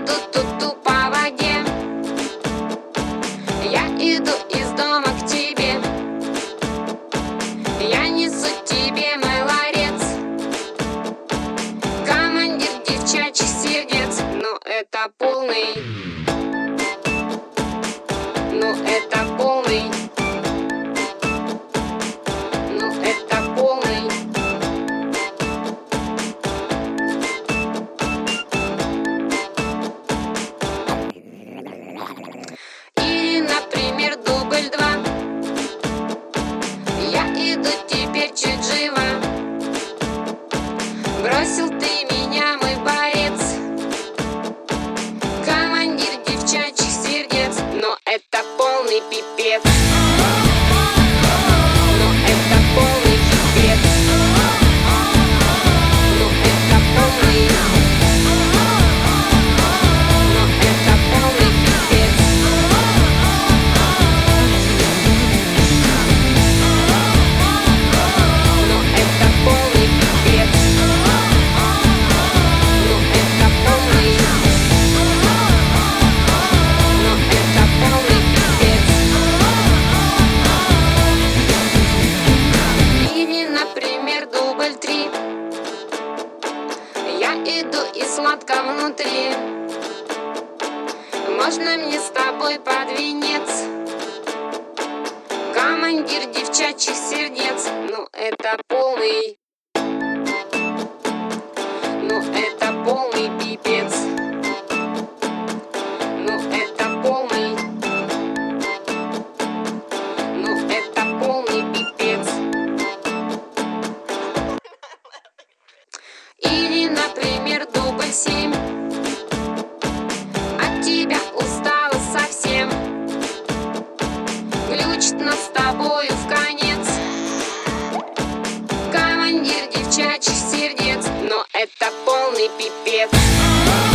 иду тут по воде. Я иду из дома к тебе. Я несу тебе мой ларец. Командир девчачьих сердец. Ну это полный. Ну это полный. Ну это полный. Или, например, дубль 2. Я иду теперь чуть жива. Бросил ты меня, мой борец. Командир девчачьих сердец. Но это полный пипец. Но это полный пипец. Но это полный. Но это полный пипец. Но это полный пипец. Но это полный. Но это полный пипец. Или, например, дубль 3. Я иду и сладко внутри. Можно мне с тобой под венец? Командир девчачьих сердец. Ну это полный. Ну это полный пипец. Ну это полный. Ну это полный пипец. Или, например, дубль 7. От тебя устала совсем. Глючит нас с тобою в конец. Командир девчачьих сердец. Но это полный пипец.